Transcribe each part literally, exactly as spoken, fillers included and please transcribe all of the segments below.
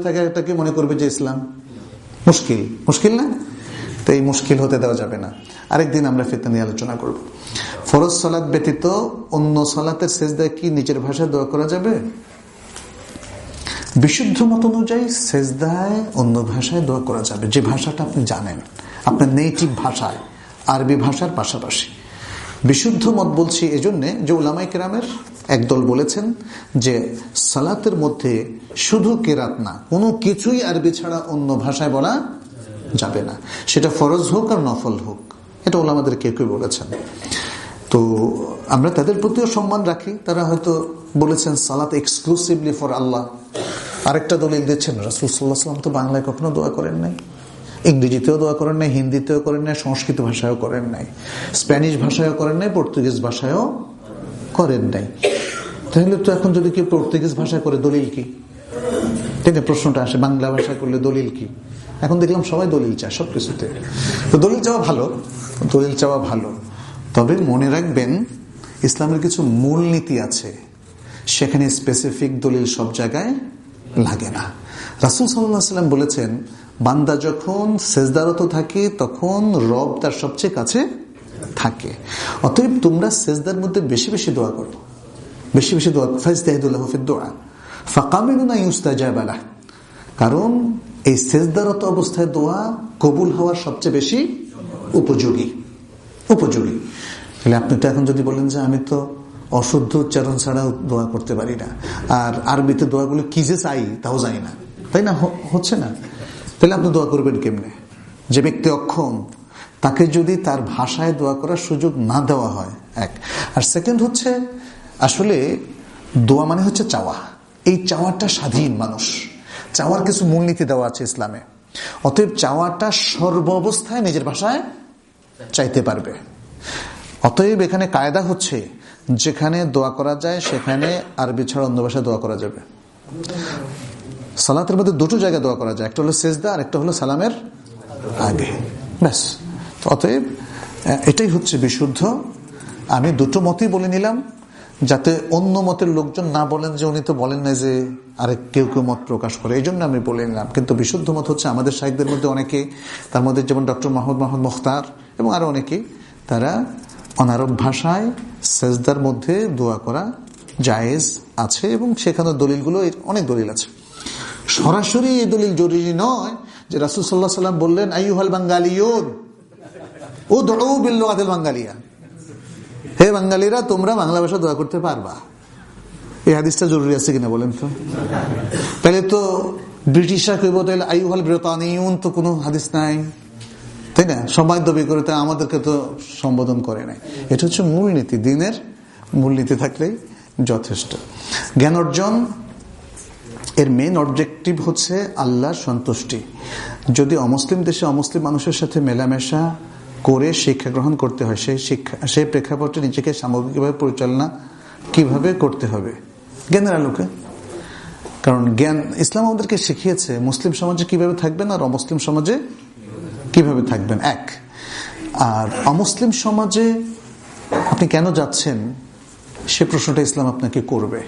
থাকে এটাকে মনে করবে যে ইসলাম। মুশকিল, মুশকিল না? তো এই মুশকিল হতে দেওয়া যাবে না। আরেকদিন আমরা ফিতনা নিয়ে আলোচনা করব। ফরজ সালাত ব্যতীত অন্য সালাতের সেজদায় কি নিজের ভাষায় দোয়া করা যাবে? বিশুদ্ধ মত অনুযায়ী সেজদায় অন্য ভাষায় দোয়া করা যাবে, যে ভাষাটা আপনি জানেন, আপনার নেটিভ ভাষায়, আরবি ভাষার পাশাপাশি। বিশুদ্ধ মত বলছি এজন্য যে উলামায়ে কেরামের একদল বলেছেন যে সালাতের মধ্যে শুধু কেরাত না, কোনো কিছুই আরবি ছাড়া অন্য ভাষায় বলা যাবে না, সেটা ফরজ হোক আর নফল হোক। এটা উলামাদের কেউ কেউ বলেছেন। তো আমরা তাদের প্রতিও সম্মান রাখি। তারা হয়তো বলেছেন সালাত এক্সক্লুসিভলি ফর আল্লাহ। আরেকটা দলিল দিচ্ছেন, রাসূল সাল্লাল্লাহু আলাইহি ওয়াসাল্লাম তো বাংলায় কখনো দোয়া করেন নাই, ইংরেজিতেও দোয়া করেন নাই, হিন্দিতেও করেন নাই, সংস্কৃত ভাষায়ও করেন নাই, স্প্যানিশ ভাষায়ও করেন নাই, পর্তুগিজ ভাষায়ও করেন নাই। তাহলে তো এখন যদি কেউ পর্তুগিজ ভাষায় করে দলিল কি? তাই না? প্রশ্নটা আসে, বাংলা ভাষায় করলে দলিল কি? এখন দেখলাম সবাই দলিল চায় সবকিছুতে। তো দলিল চাওয়া ভালো, দলিল চাওয়া ভালো, তবে মনে রাখবেন ইসলামের কিছু মূলনীতি আছে, সেখানে স্পেসিফিক দলিল সব জায়গায় লাগে না। রাসূল সাল্লাল্লাহু আলাইহি ওয়াসাল্লাম বলেছেন, বান্দা যখন সেজদারত থাকে তখন রব তার সবচেয়ে কাছে থাকে। অতএব তোমরা সেজদার মধ্যে বেশি বেশি দোয়া করো, বেশি বেশি দোয়া। ফাস্তাহিদুল্লাহু ফিদ দুআ ফাকামিলুনা ইউস্তাজাবা লাহ। কারণ এই সেজদারত অবস্থায় দোয়া কবুল হওয়ার সবচেয়ে বেশি উপযোগী উপযোগী তাহলে আপনি তো এখন যদি বলেন যে আমি তো অশুদ্ধ উচ্চারণ ছাড়া দোয়া করতে পারি না, আর আরবিতে দোয়াগুলো কি যে চাই তাও জানি না, তাই না? হচ্ছে না। তাহলে আপনি দোয়া করবেন কেমনে? যে ব্যক্তি অক্ষম, তাকে যদি তার ভাষায় দোয়া করার সুযোগ না দেওয়া হয়, এক। আর সেকেন্ড হচ্ছে, আসলে দোয়া মানে হচ্ছে চাওয়া। এই চাওয়াটা স্বাধীন, মানুষ চাওয়ার কিছু মূলনীতি দেওয়া আছে ইসলামে। অতএব চাওয়াটা সর্ব অবস্থায় নিজের ভাষায় চাইতে পারবে। অতএব এখানে কায়দা হচ্ছে, যেখানে দোয়া করা যায় সেখানে আরবি ছাড়া অন্য ভাষায় দোয়া করা যাবে। সালাতের মধ্যে দুটো জায়গায় দোয়া করা যায়, একটা হলো সেজদা আর একটা হলো সালামের আগে, ব্যাস। অতএব এটাই হচ্ছে বিশুদ্ধ। আমি দুটো মতই বলে নিলাম, যাতে অন্য মতের লোকজন না বলেন যে উনি তো বলেন না যে আরেক কেউ কেউ মত প্রকাশ করে, এই জন্য আমি বলে নিলাম। কিন্তু বিশুদ্ধ মত হচ্ছে আমাদের শাইখদের মধ্যে অনেকে, তার মধ্যে যেমন ডক্টর মোহাম্মদ মাহমুদ মুখতার এবং আরো অনেকে, তারা অনারব ভাষায় সেজদার মধ্যে দোয়া করা জায়েজ আছে, এবং সেখানে দলিলগুলো অনেক দলিল আছে। সরাসরি এই দলিল জরুরি নয় যে রাসূল সাল্লাল্লাহু আলাইহি ওয়াসাল্লাম বললেন আইয়ুহাল বাঙ্গালিয়ুন উদউ বিল লুগাতিল বাঙ্গালিয়া, হে বাঙালিরা তোমরা বাংলা ভাষা দোয়া করতে পারবা। এই হাদিসটা জরুরি আছে কিনা বলেন তো? তাহলে তো ব্রিটিশরা কইব তাহলে আইয়ুহাল ব্রিতানিয়ুন, তো কোনো হাদিস নাই, তাই না? সবাই দাবি করে, তাই আমাদেরকে তো সম্বোধন করে নাই। এটা হচ্ছে মূলনীতি, দিনের মূলনীতি থাকলেই যথেষ্ট। জ্ঞান অর্জন এর মেইন অবজেক্টিভ হচ্ছে আল্লাহর সন্তুষ্টি। যদি অমুসলিম দেশে অমুসলিম মানুষের সাথে মেলামেশা করে শিক্ষা গ্রহণ করতে হয়, সেই শিক্ষা সেই প্রেক্ষাপটে নিজেকে সামগ্রিকভাবে পরিচালনা কিভাবে করতে হবে জ্ঞানের আলোকে। কারণ জ্ঞান, ইসলাম আমাদেরকে শিখিয়েছে মুসলিম সমাজে কিভাবে থাকবেন আর অমুসলিম সমাজে কিভাবে থাকবেন, এক। আর অমুসলিম সমাজে আপনি কেন যাচ্ছেন সে প্রশ্নটা ইসলাম আপনাকে করবে,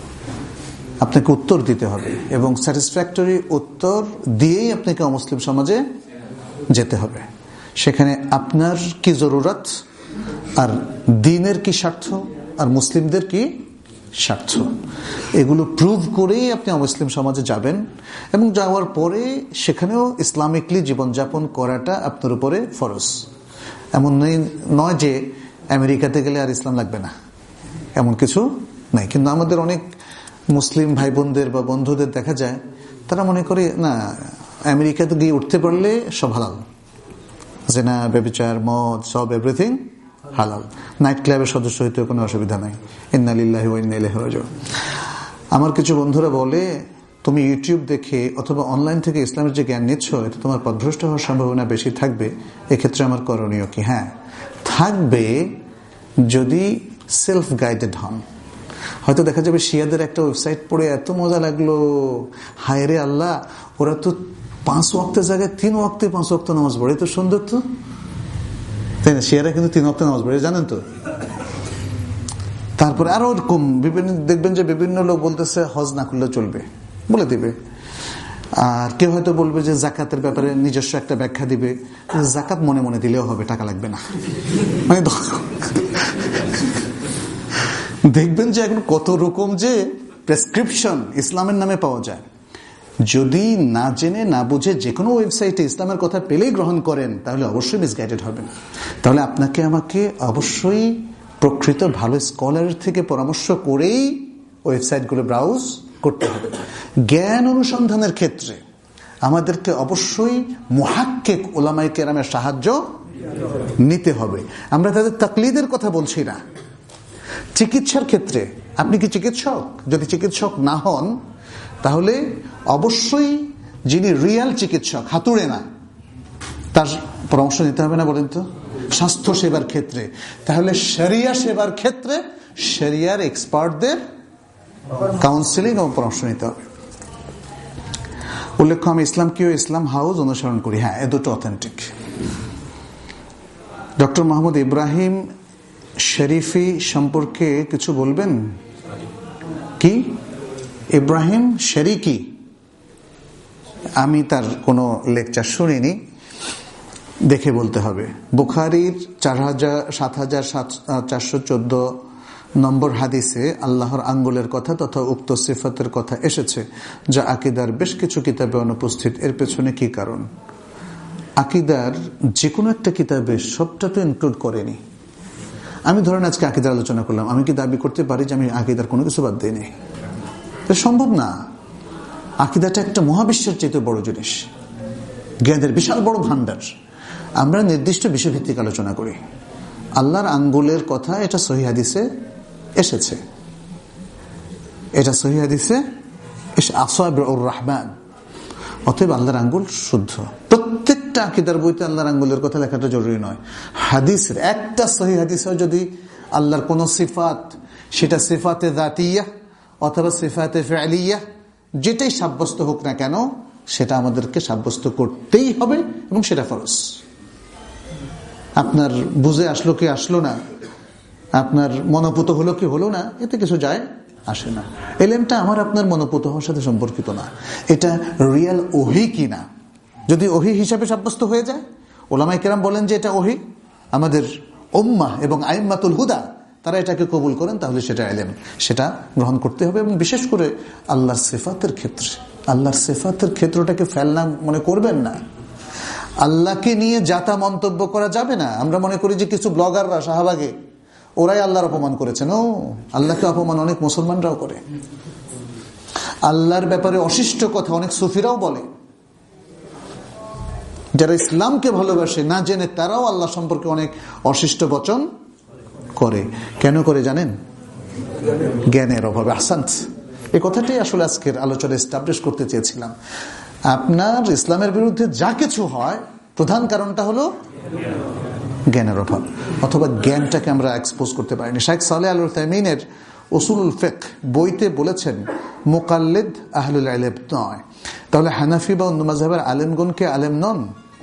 আপনাকে উত্তর দিতে হবে, এবং স্যাটিসফ্যাক্টরি উত্তর দিয়েই আপনাকে অমুসলিম সমাজে যেতে হবে। সেখানে আপনার কি জরুরত, আর দ্বীনের কি স্বার্থ, আর মুসলিমদের কি স্বার্থ, এগুলো প্রুভ করেই আপনি অমুসলিম সমাজে যাবেন। এবং যাওয়ার পরে সেখানেও ইসলামিকলি জীবনযাপন করাটা আপনার উপরে ফরজ। এমন নয় যে আমেরিকাতে গেলে আর ইসলাম লাগবে না, এমন কিছু নাই। কিন্তু আমাদের অনেক মুসলিম ভাই বোনদের বা বন্ধুদের দেখা যায়, তারা মনে করে না আমেরিকাতে গিয়ে উঠতে পারলে সব হালাল, জেনা, ব্যভিচার, মদ, সব এভরিথিং হালাল, নাইট ক্লাবের সদস্য হইতে কোনো অসুবিধা নাই। ইন্না লিল্লাহি ওয়া ইন্না ইলাইহি রাজিউন। আমার কিছু বন্ধুরা বলে, তুমি ইউটিউব দেখে অথবা অনলাইন থেকে ইসলামের যে জ্ঞান নিচ্ছ, এতে তোমার পথভ্রষ্ট হওয়ার সম্ভাবনা বেশি থাকবে, এক্ষেত্রে আমার করণীয় কি? হ্যাঁ থাকবে, যদি সেলফ গাইডেড হন। হয়তো দেখা যাবে শিয়াদের একটা ওয়েবসাইট পড়ে এত মজা লাগলো, হায় রে আল্লাহ, ওরা তো পাঁচ ওয়াক্তের জায়গায় তিন ওয়াক্তে পাঁচ ওয়াক্ত নামাজ পড়ে, তো সুন্দর তো, তাই না? শিয়ারা কিন্তু তিন ওয়াক্তে নামাজ পড়ে, জানেন তো। তারপরে আরো ওরকম বিভিন্ন দেখবেন যে বিভিন্ন লোক বলতেছে হজ না করলে চলবে, বলে দিবে। আর কেউ হয়তো বলবে যে জাকাতের ব্যাপারে নিজস্ব একটা ব্যাখ্যা দিবে, জাকাত মনে মনে দিলেও হবে, টাকা লাগবে না। মানে দেখবেন যে এখন কত রকম যে প্রেসক্রিপশন ইসলামের নামে পাওয়া যায়। যদি না জেনে না বুঝে যে কোনো ওয়েবসাইটে ইসলামের কথা পেলেই গ্রহণ করেন, তাহলে অবশ্যই মিসগাইডেড হবেন। তাহলে আপনাকে আমাকে অবশ্যই প্রকৃত ভালো স্কলারের থেকে পরামর্শ করেই ওয়েবসাইটগুলো ব্রাউজ করতে হবে। জ্ঞান অনুসন্ধানের ক্ষেত্রে আমাদেরকে অবশ্যই মুহাক্কিক উলামায়ে কেরামের সাহায্য নিতে হবে। আমরা তাদের তাকলিদের কথা বলছি না। চিকিৎসার ক্ষেত্রে আপনি কি চিকিৎসক? যদি চিকিৎসক না হন, তাহলে অবশ্যই যিনি রিয়াল চিকিৎসক, হাতুড়ে না, তার পরামর্শ নিতে হবে না বলেন তো? স্বাস্থ্য সেবার ক্ষেত্রে তাহলে শরিয়া সেবার ক্ষেত্রে শরিয়ার এক্সপার্টদের কাউন্সিলিং ও পরামর্শ নিতে হবে। উল্লেখ্য, আমি ইসলাম কি ও ইসলাম হাউস অনুসরণ করি। হ্যাঁ, এ দুটো অথেন্টিক। ডক্টর মোহাম্মদ ইব্রাহিম শরীফি সম্পর্কে কিছু বলবেন কি? ইব্রাহিম শরীকি, আমি তার কোনো লেকচার শুনিনি, দেখে বলতে হবে। বুখারীর চার হাজার সাত হাজার সাত চারশো চোদ্দ নম্বর হাদিসে আল্লাহর আঙ্গুলের কথা তথা উক্ত সিফাতের কথা এসেছে, যা আকীদার বেশ কিছু কিতাবে অনুপস্থিত। এর পেছনে কি কারণ? আকীদার যে কোনো একটা কিতাবে সবটা তো ইনক্লুড করেনি। আমি ধরেন আজকে আকীদার আলোচনা করলাম, আমি কি দাবি করতে পারি যে আমি আকীদার কোনো কিছু বাদ দিইনি? সম্ভব না। আকীদাটা একটা মহাবিশ্বের চেয়ে বড় জিনিস, জ্ঞানের বিশাল বড় ভান্ডার। আমরা নির্দিষ্ট বিষয়ভিত্তিক আলোচনা করি। আল্লাহর আঙ্গুলের কথা এটা সহিহ হাদিসে এসেছে, এটা সহিহ হাদিসে আসাবিউর রহমান। অতএব আল্লাহর আঙ্গুল শুদ্ধ। প্রত্যেকটা আকীদার বইতে আল্লাহর আঙ্গুলের কথা লেখাটা জরুরি নয়। হাদিসের একটা সহিহ হাদিসেও যদি আল্লাহর কোন সিফাত, সেটা সিফাতে যাতিয়া অথবা সিফাতে ফিআলিয়া, যেটাই সাব্যস্ত হোক না কেন, সেটা আমাদেরকে সাব্যস্ত করতেই হবে এবং সেটা ফরজ। আপনার বুঝে আসলো কি আসলো না, আপনার মনোপুত হলো কি হলো না, এতে কিছু যায় আসে না। এলেমটা আমার আপনার মনোপুত হওয়ার সাথে সম্পর্কিত না, এটা রিয়েল ওহী কিনা। যদি ওহী হিসাবে সাব্যস্ত হয়ে যায়, উলামায়ে কেরাম বলেন যে এটা ওহী, আমাদের উম্মাহ এবং আইম্মাতুল হুদা তারা এটাকে কবুল করেন, তাহলে সেটা ইলম, সেটা গ্রহণ করতে হবে। এবং বিশেষ করে আল্লাহর সিফাতের ক্ষেত্রে, আল্লাহর সিফাতের ক্ষেত্রটাকে ফেলনা মনে করবেন না। আল্লাহকে নিয়ে যাতা মন্তব্য করা যাবে না। আমরা মনে করি যে কিছু ব্লগাররা শাহবাগে ওরাই আল্লাহর অপমান করেছেন। ও আল্লাহকে অপমান অনেক মুসলমানরাও করে। আল্লাহর ব্যাপারে অশিষ্ট কথা অনেক সুফিরাও বলে। যারা ইসলামকে ভালোবাসে না জেনে, তারাও আল্লাহ সম্পর্কে অনেক অশিষ্ট বচন করে। কেন করে জানেন? জ্ঞানের অভাবে। আহসান্ত, এই কথাটাই আসলে আজকের আলোচনা এস্টাবলিশ করতে চেয়েছিলাম। আপনার ইসলামের বিরুদ্ধে যা কিছু হয়, প্রধান কারণটা হলো জ্ঞানের অভাব, অথবা জ্ঞানটাকে আমরা এক্সপোজ করতে পারিনি। শাইখ সালেহ আল উসাইমিনের উসুলুল ফিকহ বইতে বলেছেন মুকাল্লিদ আহলুল ইলম নয়। তাহলে হানাফি বা অন্য মাযহাবের আলেমগণ কি আলেম নন?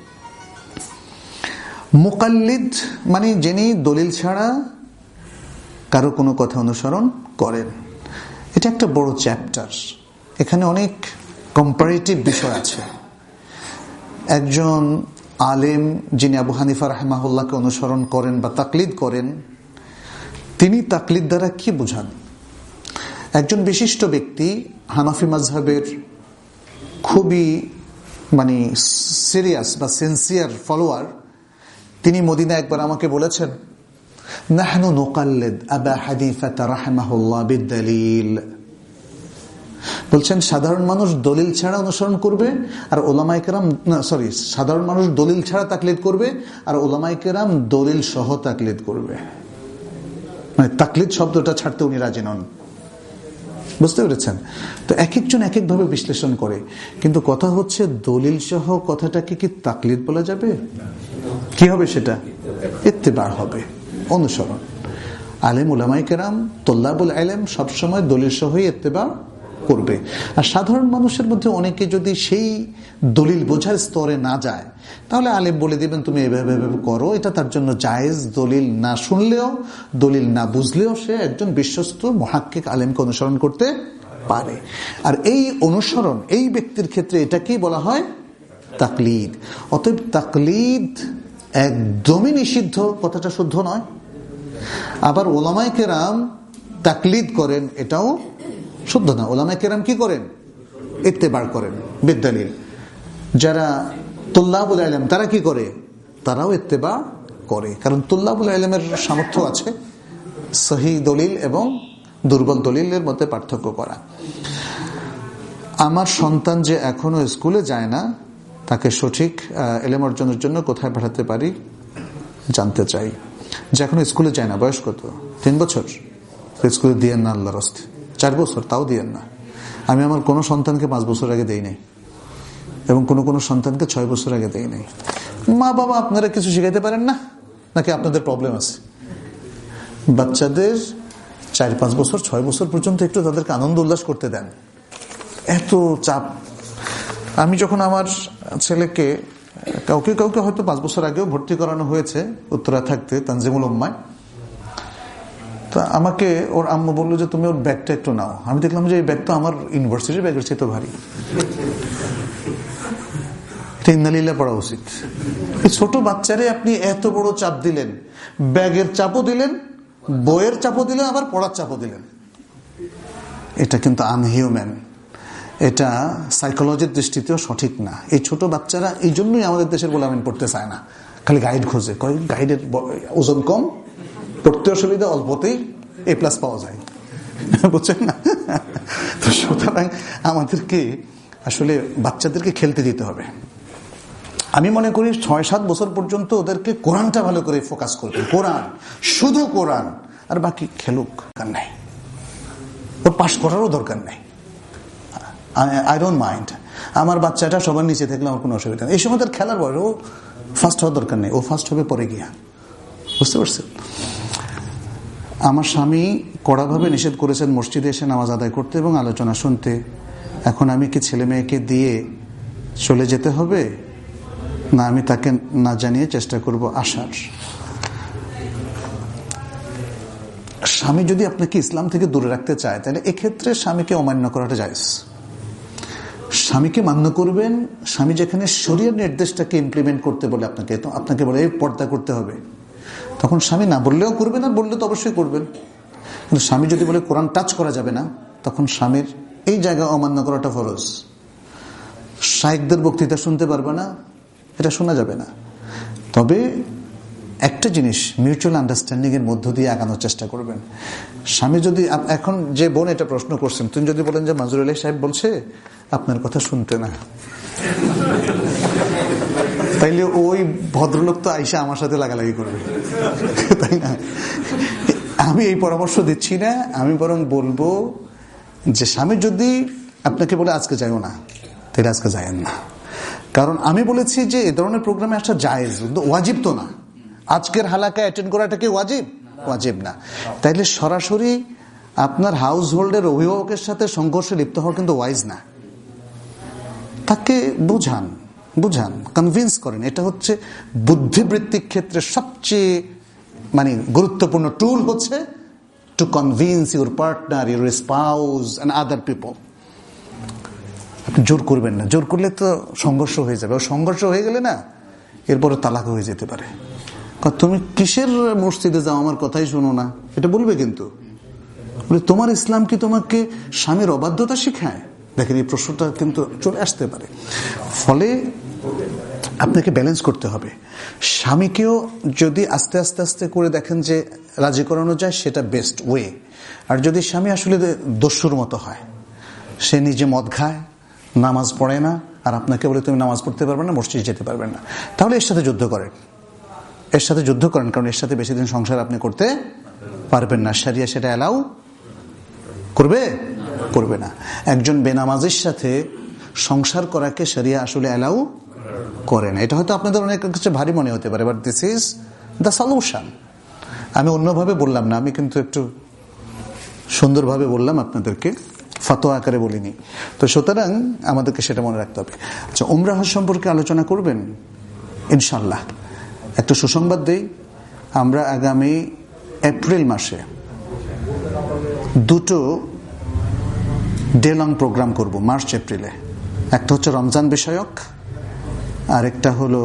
মুকাল্লিদ মানে যিনি দলিল ছাড়া কারো কোনো কথা অনুসরণ করেন। এটা একটা বড় চ্যাপ্টার, এখানে অনেক কম্পারেটিভ বিষয় আছে। একজন আলেম যিনি আবু হানিফা রাহিমাহুল্লাহকে অনুসরণ করেন বা তাকলিদ করেন, তিনি তাকলিদ দ্বারা কি বুঝান? একজন বিশিষ্ট ব্যক্তি, হানাফি মাযহাবের খুবই মানে সিরিয়াস বা সিনসিয়ার ফলোয়ার, তিনি মদিনা একবার আমাকে বলেছেন, নাহনু নুকাল্লিদ আবা হানিফা রাহিমাহুল্লাহ বিদ-দালিল। বলছেন সাধারণ মানুষ দলিল ছাড়া অনুসরণ করবে আর ওলামায়ে কেরাম, সরি সাধারণ মানুষ দলিল ছাড়া তাকলিদ করবে আর ওলামায়ে কেরাম দলিল সহ তাকলিদ করবে। মানে তাকলিদ শব্দটা ছাড়তে উনি রাজি নন। বুঝতে পেরেছেন? তো এক একজন এক এক ভাবে বিশ্লেষণ করে, কিন্তু কথা হচ্ছে দলিল সহ কথাটাকে কি তাকলিদ বলা যাবে? কি হবে সেটা? ইত্তেবা হবে, অনুসরণ। আলেম উলামায়ে কেরাম তুল্লাবুল ইলম সবসময় দলিল সহই ইত্তেবা করবে। আর সাধারণ মানুষের মধ্যে অনেকে যদি সেই দলিল বোঝার স্তরে না যায়, তাহলে আলেম বলে দিবেন তুমি এভাবে এভাবে করো, এটা তার জন্য জায়েজ। দলিল না শুনলেও, দলিল না বুঝলেও সে একজন বিশ্বস্ত মুহাক্কিক আলেমকে অনুসরণ করতে পারে। আর এই অনুসরণ এই ব্যক্তির ক্ষেত্রে এটাকেই বলা হয় তাকলিদ। অতএব তাকলিদ একদমই নিষিদ্ধ, কথাটা শুদ্ধ নয়। আবার ওলামায়ে কেরাম তাকলিদ করেন, এটাও শুদ্ধ না। ওলামায়ে কেরাম কি করেন? ইত্তেবা করেন বিদ্দালিল। যারা তুল্লাবুল ইলম তারা কি করে? তারাও ইত্তেবা করে, কারণ তুল্লাবুল ইলমের সামর্থ্য আছে সহিহ দলিল এবং দুর্বল দলিলের মধ্যে পার্থক্য করা। আমার সন্তান যে এখনো স্কুলে যায় না, তাকে সঠিক ইলম অর্জনের জন্য কোথায় পাঠাতে পারি জানতে চাই। যে এখনো স্কুলে যায় না, বয়স কত? তিন বছর? স্কুলে দিয়েন না আল্লাহর রাস্তে। চার বছর? তাও দিয়েন না। আমি আমার কোনো সন্তানকে পাঁচ বছর আগে দেই নাই, এবং কোনো কোনো সন্তানকে ছয় বছর আগে দেই নাই। মা বাবা আপনারা কিছু শিখাইতে পারেন না, নাকি আপনাদের প্রবলেম আছে? বাচ্চাদের চার পাঁচ বছর ছয় বছর পর্যন্ত একটু তাদেরকে আনন্দ উল্লাস করতে দেন। এত চাপ। আমি যখন আমার ছেলেকে কাউকে কাউকে হয়তো পাঁচ বছর আগেও ভর্তি করানো হয়েছে উত্তরা থাকতে তানজিমুল উম্মায়, তা আমাকে ওর আম্মু বললো যে তুমি ওর ব্যাগটা একটু নাও। আমি দেখলাম যে এই ব্যাগ তো আমার ইউনিভার্সিটির ব্যাগের চেয়ে তো ভারী, ইন্নালিল্লাহ পড়া উচিত। ছোট বাচ্চারে আপনি এত বড় চাপ দিলেন, ব্যাগের চাপও দিলেন, বইয়ের চাপও দিলেন, আবার পড়ার চাপও দিলেন। এটা কিন্তু আনহিউম্যান, এটা সাইকোলজির দৃষ্টিতেও সঠিক না। এই ছোট বাচ্চারা এই জন্যই আমাদের দেশের গোলামিন পড়তে চায় না, খালি গাইড খোঁজে। কয় গাইডের ওজন কম, পড়তে অসুবিধা, অল্পতেই এ প্লাস পাওয়া যায়, বুঝছেন না? তো সুতরাং আমাদেরকে আসলে বাচ্চাদেরকে খেলতে দিতে হবে। আমি মনে করি ছয় সাত বছর পর্যন্ত ওদেরকে কোরআনটা ভালো করে ফোকাস করবে, কোরআন, শুধু কোরআন, আর বাকি খেলুক, দরকার নাই, ওর পাস করারও দরকার নাই। I don't mind. আমার বাচ্চাটা সবার নিচে থাকলে আমার কোনো অসুবিধা নেই। এই সময় তার খেলার বয়স, ও ফার্স্ট হওয়ার দরকার নেই, ও ফার্স্ট হবে পরে গিয়া, বুঝতে পারছেন? আমার স্বামী কড়াভাবে নিষেধ করেছেন মসজিদে এসে নামাজ আদায় করতে এবং আলোচনা শুনতে। এখন আমি কি ছেলে মেয়েকে দিয়ে চলে যেতে হবে, না আমি তাকে না জানিয়ে চেষ্টা করব আসার? স্বামী যদি আপনাকে ইসলাম থেকে দূরে রাখতে চায়, তাহলে এক্ষেত্রে স্বামীকে অমান্য করাটা জায়েজ। স্বামীকে মান্য করবেন, স্বামী যেখানে শরীয়তের নির্দেশটাকে ইমপ্লিমেন্ট করতে বলে আপনাকে, তো আপনাকে বলে এই পর্দা করতে হবে, তখন স্বামী না বললেও করবেন, আর বললে তো অবশ্যই করবেন। কিন্তু স্বামী যদি বলে কোরআন টাচ করা যাবে না, তখন স্বামীর এই জায়গা অমান্য করাটা ফরজ। শায়েখদের বক্তৃতা শুনতে পারবে না, এটা শোনা যাবে না। তবে একটা জিনিস, মিউচুয়াল আন্ডারস্ট্যান্ডিং এর মধ্য দিয়ে আগানোর চেষ্টা করবেন। স্বামী যদি, এখন যে বোন এটা প্রশ্ন করছেন, তুমি যদি বলেন যে মাজুর আলী সাহেব বলছে আপনার কথা শুনতে না, তাইলে ওই ভদ্রলোক তো আইসা আমার সাথে লাগালাগি করবে, তাই না? আমি এই পরামর্শ দিচ্ছি না, আমি বরং বলবো যে স্বামী যদি আপনাকে বলে আজকে যাইও না, তাহলে আজকে যায়েন না। কারণ আমি বলেছি যে এ ধরনের প্রোগ্রামে আসা জায়েজ, ওয়াজিব তো না। আজকের হালাকা অ্যাটেন্ড করাটা কি ওয়াজিব? ওয়াজিব না। তাইলে সরাসরি আপনার হাউস হোল্ডের অভিভাবকের সাথে সংঘর্ষে লিপ্ত হওয়া কিন্তু ওয়াইজ না। তাকে বুঝান, বুঝান, কনভিন্স করেন। এটা হচ্ছে বুদ্ধিবৃত্তিক ক্ষেত্রে সবচেয়ে মানে গুরুত্বপূর্ণ টুল হচ্ছে to convince your partner, your spouse and other people. আপনি জোর করবেন না, জোর করলে তো সংঘর্ষ হয়ে যাবে। ও সংঘর্ষ হয়ে গেলে না, এরপরে তালাক হয়ে যেতে পারে। তুমি কিসের মসজিদে যাও, আমার কথাই শোনো না, এটা বলবে। কিন্তু তোমার ইসলাম কি তোমাকে স্বামীর অবাধ্যতা শিখায়? দেখেন, এই প্রশ্নটা কিন্তু চলে আসতে পারে। ফলে আপনাকে ব্যালেন্স করতে হবে। স্বামীকেও যদি আস্তে আস্তে আস্তে করে দেখেন যে রাজি করানো যায়, সেটা বেস্ট ওয়ে। আর যদি স্বামী আসলে দস্যুর মতো হয়, সে নিজে মদ খায়, নামাজ পড়ে না, আর আপনাকে বলে তুমি নামাজ পড়তে পারবে না, মসজিদে যেতে পারবেন না, তাহলে এর সাথে যুদ্ধ করেন, এর সাথে যুদ্ধ করেন। কারণ এর সাথে বেশি দিন সংসার আপনি করতে পারবেন না। শরিয়া সেটা অ্যালাউ করবে করবে না। একজন বেনামাজির সাথে সংসার করাকে শরিয়া আসলে অ্যালাউ করে না। এটা হয়তো আপনাদের অনেক কিছু ভারী মনে হতে পারে, but this is the solution. আমি অন্যভাবে বললাম না, আমি কিন্তু একটু সুন্দরভাবে বললাম আপনাদেরকে, ফতোয়া আকারে বলিনি। তো সুতরাং আমাদেরকে সেটা মনে রাখতে হবে। আচ্ছা, উমরা হজ সম্পর্কে আলোচনা করবেন ইনশাল্লাহ। একটা সুসংবাদ দেই, আমরা আগামী এপ্রিল মাসে দুটো ডে লং প্রোগ্রাম করব মার্চ এপ্রিলে। একটা হচ্ছে রমজান বিষয়ক, আর একটা হলো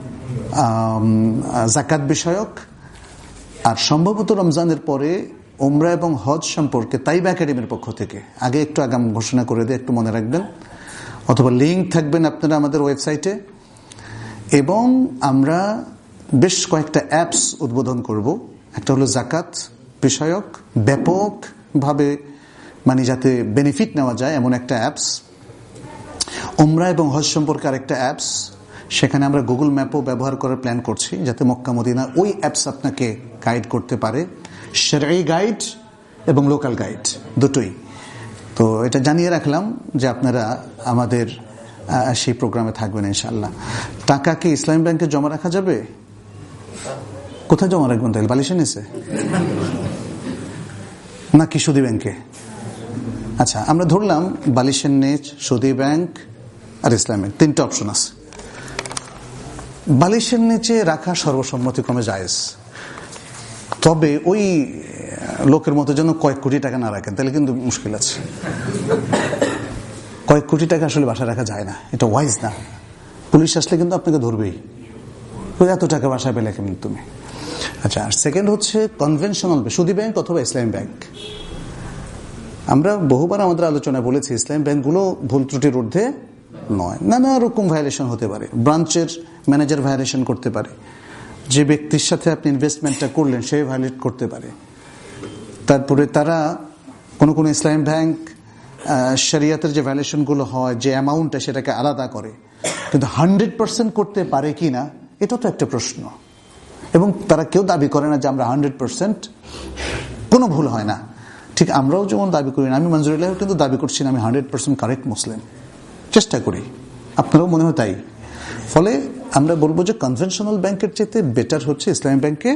জাকাত বিষয়ক, আর সম্ভবত রমজানের পরে উমরা এবং হজ সম্পর্কে তাইবা একাডেমির পক্ষ থেকে আগে একটু আগাম ঘোষণা করে দিয়ে একটু মনে রাখবেন, অথবা লিঙ্ক থাকবেন আপনারা আমাদের ওয়েবসাইটে। এবং আমরা বেশ কয়েকটা অ্যাপস উদ্বোধন করব। একটা হলো জাকাত বিষয়ক ব্যাপকভাবে, মানে যাতে বেনিফিট নেওয়া যায় এমন একটা অ্যাপস। উমরা এবং হজ সম্পর্কে আরেকটা অ্যাপস, সেখানে আমরা গুগল ম্যাপও ব্যবহার করার প্ল্যান করছি, যাতে মক্কা মদিনা ওই অ্যাপস আপনাকে গাইড করতে পারে, শরঈ গাইড এবং লোকাল গাইড দুটোই। তো এটা জানিয়ে রাখলাম যে আপনারা আমাদের সেই প্রোগ্রামে থাকবেন ইনশাআল্লাহ। টাকা কি ইসলামী ব্যাংকে জমা রাখা যাবে? কোথায় জমা রাখবেন তাহলে? বালিশে নিচে নাকি সুদী ব্যাংকে? আচ্ছা, আমরা ধরলাম বালিশের নিচ, সুদী ব্যাংক আর ইসলামী ব্যাংক, তিনটা অপশন আছে। বালিশের নিচে রাখা সর্বসম্মতিক্রমে জায়েজ, তবে ওই লোকের মতো যেন কয়েক কোটি টাকা না রাখেন, তাহলে কিন্তু মুশকিল আছে। কয়েক কোটি টাকা আসলে বাসায় রাখা যায় না, এটা ওয়াইজ না। পুলিশ আসলে কিন্তু আপনাকে ধরবেই, এত টাকা বাসায় পেলে কেমন তুমি। আচ্ছা, আর সেকেন্ড হচ্ছে কনভেনশনাল সুদী ব্যাংক অথবা ইসলামী ব্যাংক। আমরা বহুবার আমাদের আলোচনায় বলেছি ইসলামী ব্যাংকগুলো ভুল ত্রুটির ঊর্ধ্বে নয়, নানা রকম ভায়োলেশন হতে পারে। ব্রাঞ্চের ম্যানেজার ভায়োলেশন করতে পারে, যে ব্যক্তির সাথে আপনি ইনভেস্টমেন্টটা করলেন সে ভায়োলেট করতে পারে। তারপরে তারা কোনো কোনো ইসলামী ব্যাংক শরিয়াতের যে ভায়োলেশনগুলো হয়, যে অ্যামাউন্টটা সেটাকে আলাদা করে, কিন্তু হান্ড্রেড পার্সেন্ট করতে পারে কি না এটা তো একটা প্রশ্ন। এবং তারা কেউ দাবি করে না যে আমরা হান্ড্রেড পার্সেন্ট কোনো ভুল হয় না। ঠিক আমরাও যেমন দাবি করি না, আমি মঞ্জুরুল্লাহ কিন্তু দাবি করছি না আমি হান্ড্রেড পার্সেন্ট কারেক্ট মুসলিম, চেষ্টা করি, আপনারাও মনে হয় তাই। ফলে আমরা বলবো যে কনভেনশনাল ব্যাংকের চাইতে বেটার হচ্ছে ইসলামী ব্যাংকে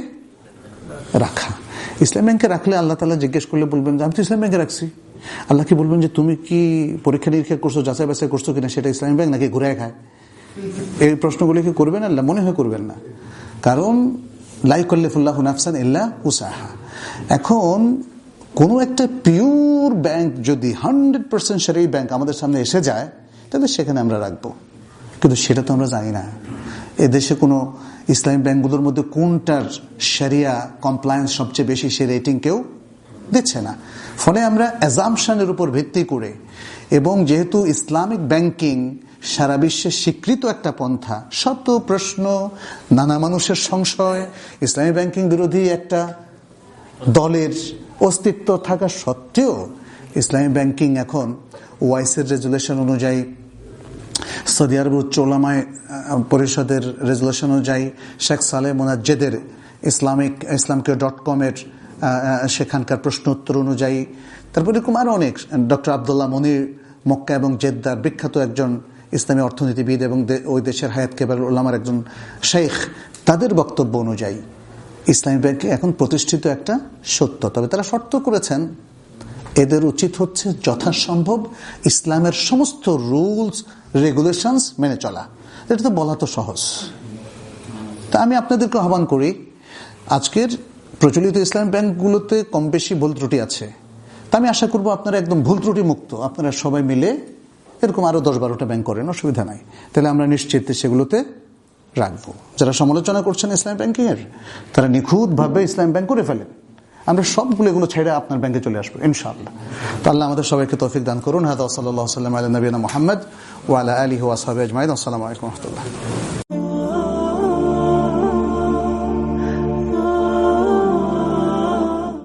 রাখা। ইসলামী ব্যাংকে রাখলে আল্লাহ তাআলা জিজ্ঞেস করলে বলবেন যে আমি তো ইসলামী ব্যাংকে রাখছি। আল্লাহ কি বলবেন যে তুমি কি পরীক্ষা নিরীক্ষা করছো, যাচাই বাছাই করছো কিনা সেটা ইসলামী ব্যাংক নাকি ঘুরে খায়? এই প্রশ্নগুলি কি করবেন? আল্লাহ মনে হয় করবেন না, কারণ লা ইউকাল্লিফুল্লাহু নাফসান ইল্লা উসাহা। এখন কোন একটা পিওর ব্যাংক যদি হান্ড্রেড পার্সেন্ট শরঈ ব্যাংক আমাদের সামনে এসে যায়, তাহলে সেখানে আমরা রাখবো, কিন্তু সেটা তো আমরা জানি না। এদেশে কোনো ইসলামী ব্যাংকগুলোর মধ্যে কোনটার শরিয়া কমপ্লায়েন্স সবচেয়ে বেশি সে রেটিং কেউ দিচ্ছে না। ফলে আমরা অ্যাজাম্পশনের উপর ভিত্তি করে, এবং যেহেতু ইসলামিক ব্যাংকিং সারা বিশ্বে স্বীকৃত একটা পন্থা, শত প্রশ্ন, নানা মানুষের সংশয়, ইসলামী ব্যাংকিং বিরোধী একটা দলের অস্তিত্ব থাকা সত্ত্বেও ইসলামী ব্যাংকিং এখন ওয়াইসির রেজুলেশন অনুযায়ী, সৌদি আরব উচ্চ উলামায়ে পরিষদের রেজুলেশন অনুযায়ী, শেখ সালেহ মোনাজ্জেদের ইসলামিক ইসলামকে ডট কমের সেখানকার প্রশ্ন উত্তর অনুযায়ী, তারপরে এরকম আরো অনেক, ডক্টর আবদুল্লাহ মনির মক্কা এবং জেদ্দার বিখ্যাত একজন ইসলামী অর্থনীতিবিদ এবং ওই দেশের হায়াত কেবারুল উলামার একজন শেখ, তাদের বক্তব্য অনুযায়ী ইসলামী ব্যাংকে এখন প্রতিষ্ঠিত একটা সত্য। তবে তারা শর্ত করেছেন এদের উচিত হচ্ছে যথাসম্ভব ইসলামের সমস্ত রুলস রেগুলেশনস মেনে চলা। এটা তো বলা তো সহজ। তা আমি আপনাদেরকে আহ্বান করি, আজকের প্রচলিত ইসলামী ব্যাংকগুলোতে কম বেশি ভুল ত্রুটি আছে, তা আমি আশা করবো আপনারা একদম ভুল ত্রুটি মুক্ত, আপনারা সবাই মিলে এরকম আরো দশ বারোটা ব্যাংক করেন, অসুবিধা নাই। তাহলে আমরা নিশ্চিত সেগুলোতে রাখবো। যারা সমালোচনা করছেন ইসলামী ব্যাংকিং এর, তারা নিখুঁত ভাবে ইসলামী ব্যাংক করে ফেলেন, আমরা সবগুলো এগুলো ছেড়ে আপনার ব্যাংকে চলে আসবো ইনশাআল্লাহ। তো আল্লাহ আমাদের সবাইকে তৌফিক দান করুন। হাদা সাল্লাল্লাহু আলাইহি ওয়া সাল্লাম আলা নবিয়িনা মুহাম্মদ ওয়া আলা আলিহি ওয়া আসহাবিহি আজমাইন। আসসালামু আলাইকুম ওয়া রাহমাতুল্লাহ।